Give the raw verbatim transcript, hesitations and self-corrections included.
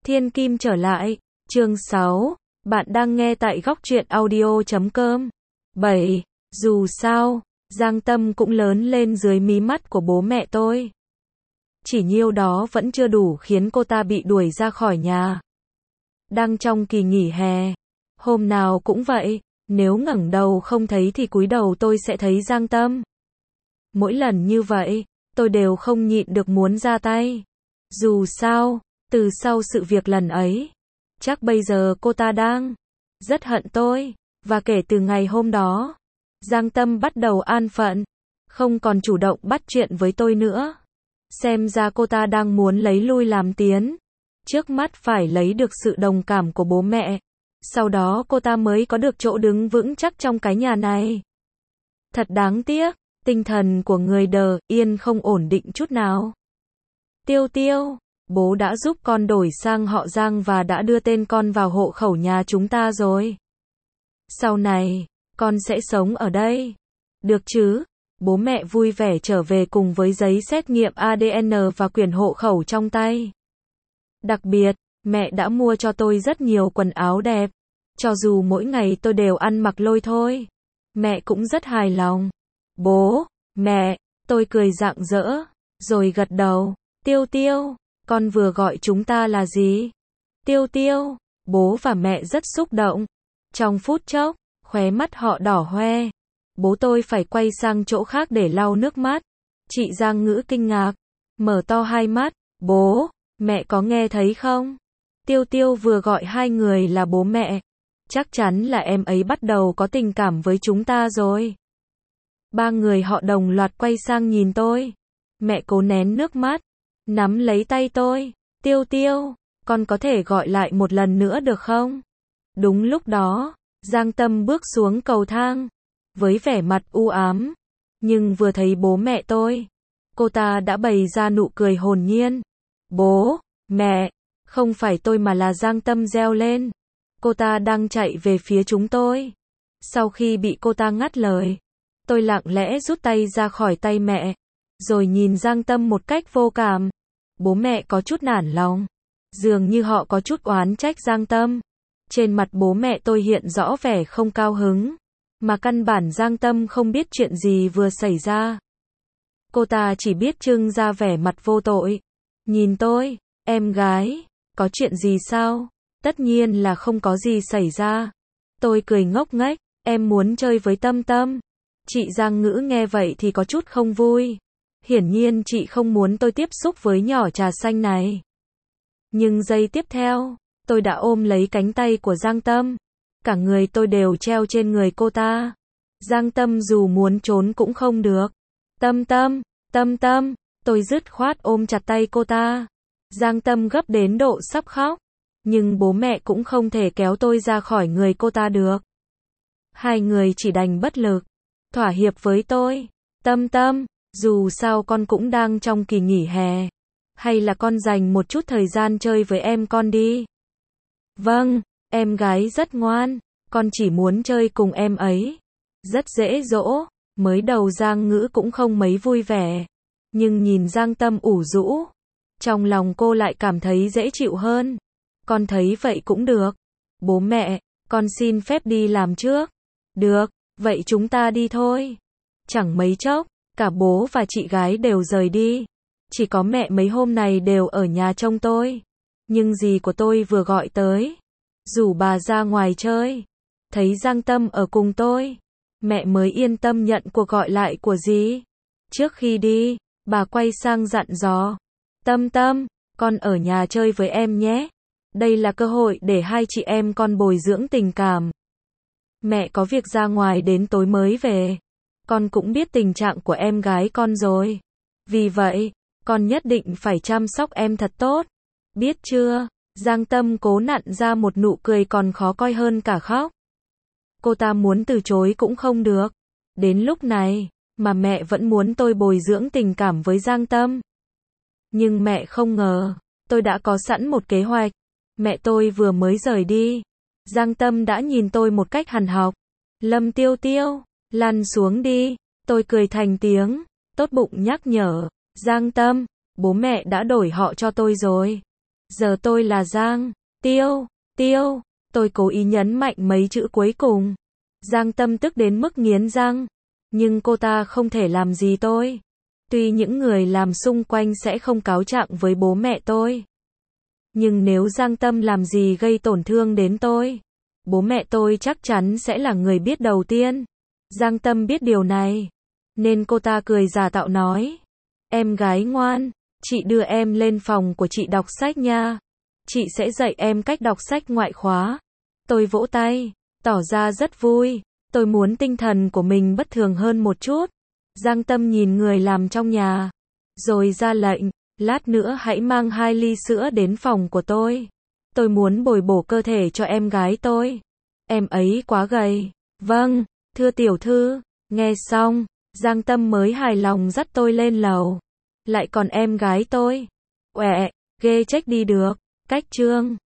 Thiên Kim trở lại, chương sáu, bạn đang nghe tại góc truyện audio chấm com. bảy. Dù sao, Giang Tâm cũng lớn lên dưới mí mắt của bố mẹ tôi. Chỉ nhiêu đó vẫn chưa đủ khiến cô ta bị đuổi ra khỏi nhà. Đang trong kỳ nghỉ hè, hôm nào cũng vậy, nếu ngẩng đầu không thấy thì cúi đầu tôi sẽ thấy Giang Tâm. Mỗi lần như vậy, tôi đều không nhịn được muốn ra tay. Dù sao, từ sau sự việc lần ấy, chắc bây giờ cô ta đang rất hận tôi, và kể từ ngày hôm đó, Giang Tâm bắt đầu an phận, không còn chủ động bắt chuyện với tôi nữa. Xem ra cô ta đang muốn lấy lui làm tiến, trước mắt phải lấy được sự đồng cảm của bố mẹ, sau đó cô ta mới có được chỗ đứng vững chắc trong cái nhà này. Thật đáng tiếc, tinh thần của người đờ yên không ổn định chút nào. Tiêu Tiêu, bố đã giúp con đổi sang họ Giang và đã đưa tên con vào hộ khẩu nhà chúng ta rồi. Sau này, con sẽ sống ở đây. Được chứ? Bố mẹ vui vẻ trở về cùng với giấy xét nghiệm a đê en và quyển hộ khẩu trong tay. Đặc biệt, mẹ đã mua cho tôi rất nhiều quần áo đẹp. Cho dù mỗi ngày tôi đều ăn mặc lôi thôi, mẹ cũng rất hài lòng. Bố, mẹ, tôi cười rạng rỡ, rồi gật đầu. Tiêu Tiêu, con vừa gọi chúng ta là gì? Tiêu Tiêu, bố và mẹ rất xúc động. Trong phút chốc, khóe mắt họ đỏ hoe. Bố tôi phải quay sang chỗ khác để lau nước mắt. Chị Giang Ngữ kinh ngạc, mở to hai mắt. Bố, mẹ có nghe thấy không? Tiêu Tiêu vừa gọi hai người là bố mẹ. Chắc chắn là em ấy bắt đầu có tình cảm với chúng ta rồi. Ba người họ đồng loạt quay sang nhìn tôi. Mẹ cố nén nước mắt, nắm lấy tay tôi. Tiêu Tiêu, con có thể gọi lại một lần nữa được không? Đúng lúc đó, Giang Tâm bước xuống cầu thang, với vẻ mặt u ám. Nhưng vừa thấy bố mẹ tôi, cô ta đã bày ra nụ cười hồn nhiên. Bố, mẹ, không phải tôi mà là Giang Tâm reo lên. Cô ta đang chạy về phía chúng tôi. Sau khi bị cô ta ngắt lời, tôi lặng lẽ rút tay ra khỏi tay mẹ, rồi nhìn Giang Tâm một cách vô cảm. Bố mẹ có chút nản lòng, dường như họ có chút oán trách Giang Tâm. Trên mặt bố mẹ tôi hiện rõ vẻ không cao hứng, mà căn bản Giang Tâm không biết chuyện gì vừa xảy ra. Cô ta chỉ biết trưng ra vẻ mặt vô tội. Nhìn tôi, em gái, có chuyện gì sao? Tất nhiên là không có gì xảy ra. Tôi cười ngốc nghếch, em muốn chơi với Tâm Tâm. Chị Giang Ngữ nghe vậy thì có chút không vui. Hiển nhiên chị không muốn tôi tiếp xúc với nhỏ trà xanh này. Nhưng giây tiếp theo, tôi đã ôm lấy cánh tay của Giang Tâm. Cả người tôi đều treo trên người cô ta. Giang Tâm dù muốn trốn cũng không được. Tâm Tâm, Tâm Tâm, tôi dứt khoát ôm chặt tay cô ta. Giang Tâm gấp đến độ sắp khóc. Nhưng bố mẹ cũng không thể kéo tôi ra khỏi người cô ta được. Hai người chỉ đành bất lực, thỏa hiệp với tôi. Tâm Tâm, dù sao con cũng đang trong kỳ nghỉ hè. Hay là con dành một chút thời gian chơi với em con đi. Vâng, em gái rất ngoan, con chỉ muốn chơi cùng em ấy. Rất dễ dỗ, mới đầu Giang Ngữ cũng không mấy vui vẻ. Nhưng nhìn Giang Tâm ủ rũ, trong lòng cô lại cảm thấy dễ chịu hơn. Con thấy vậy cũng được. Bố mẹ, con xin phép đi làm trước. Được, vậy chúng ta đi thôi. Chẳng mấy chốc, cả bố và chị gái đều rời đi. Chỉ có mẹ mấy hôm này đều ở nhà trông tôi. Nhưng dì của tôi vừa gọi tới, rủ bà ra ngoài chơi. Thấy Giang Tâm ở cùng tôi, mẹ mới yên tâm nhận cuộc gọi lại của dì. Trước khi đi, bà quay sang dặn dò. Tâm Tâm, con ở nhà chơi với em nhé. Đây là cơ hội để hai chị em con bồi dưỡng tình cảm. Mẹ có việc ra ngoài đến tối mới về. Con cũng biết tình trạng của em gái con rồi. Vì vậy, con nhất định phải chăm sóc em thật tốt. Biết chưa? Giang Tâm cố nặn ra một nụ cười còn khó coi hơn cả khóc. Cô ta muốn từ chối cũng không được. Đến lúc này, mà mẹ vẫn muốn tôi bồi dưỡng tình cảm với Giang Tâm. Nhưng mẹ không ngờ, tôi đã có sẵn một kế hoạch. Mẹ tôi vừa mới rời đi, Giang Tâm đã nhìn tôi một cách hằn học. Lâm Tiêu Tiêu, lăn xuống đi. Tôi cười thành tiếng, tốt bụng nhắc nhở. Giang Tâm, bố mẹ đã đổi họ cho tôi rồi. Giờ tôi là Giang, Tiêu, Tiêu. Tôi cố ý nhấn mạnh mấy chữ cuối cùng. Giang Tâm tức đến mức nghiến răng. Nhưng cô ta không thể làm gì tôi. Tuy những người làm xung quanh sẽ không cáo trạng với bố mẹ tôi. Nhưng nếu Giang Tâm làm gì gây tổn thương đến tôi, bố mẹ tôi chắc chắn sẽ là người biết đầu tiên. Giang Tâm biết điều này, nên cô ta cười giả tạo nói. Em gái ngoan, chị đưa em lên phòng của chị đọc sách nha. Chị sẽ dạy em cách đọc sách ngoại khóa. Tôi vỗ tay, tỏ ra rất vui. Tôi muốn tinh thần của mình bất thường hơn một chút. Giang Tâm nhìn người làm trong nhà, rồi ra lệnh, lát nữa hãy mang hai ly sữa đến phòng của tôi. Tôi muốn bồi bổ cơ thể cho em gái tôi. Em ấy quá gầy. Vâng, thưa tiểu thư. Nghe xong, Giang Tâm mới hài lòng dắt tôi lên lầu. Lại còn em gái tôi. Uẹ, ghê trách đi được. Cách chương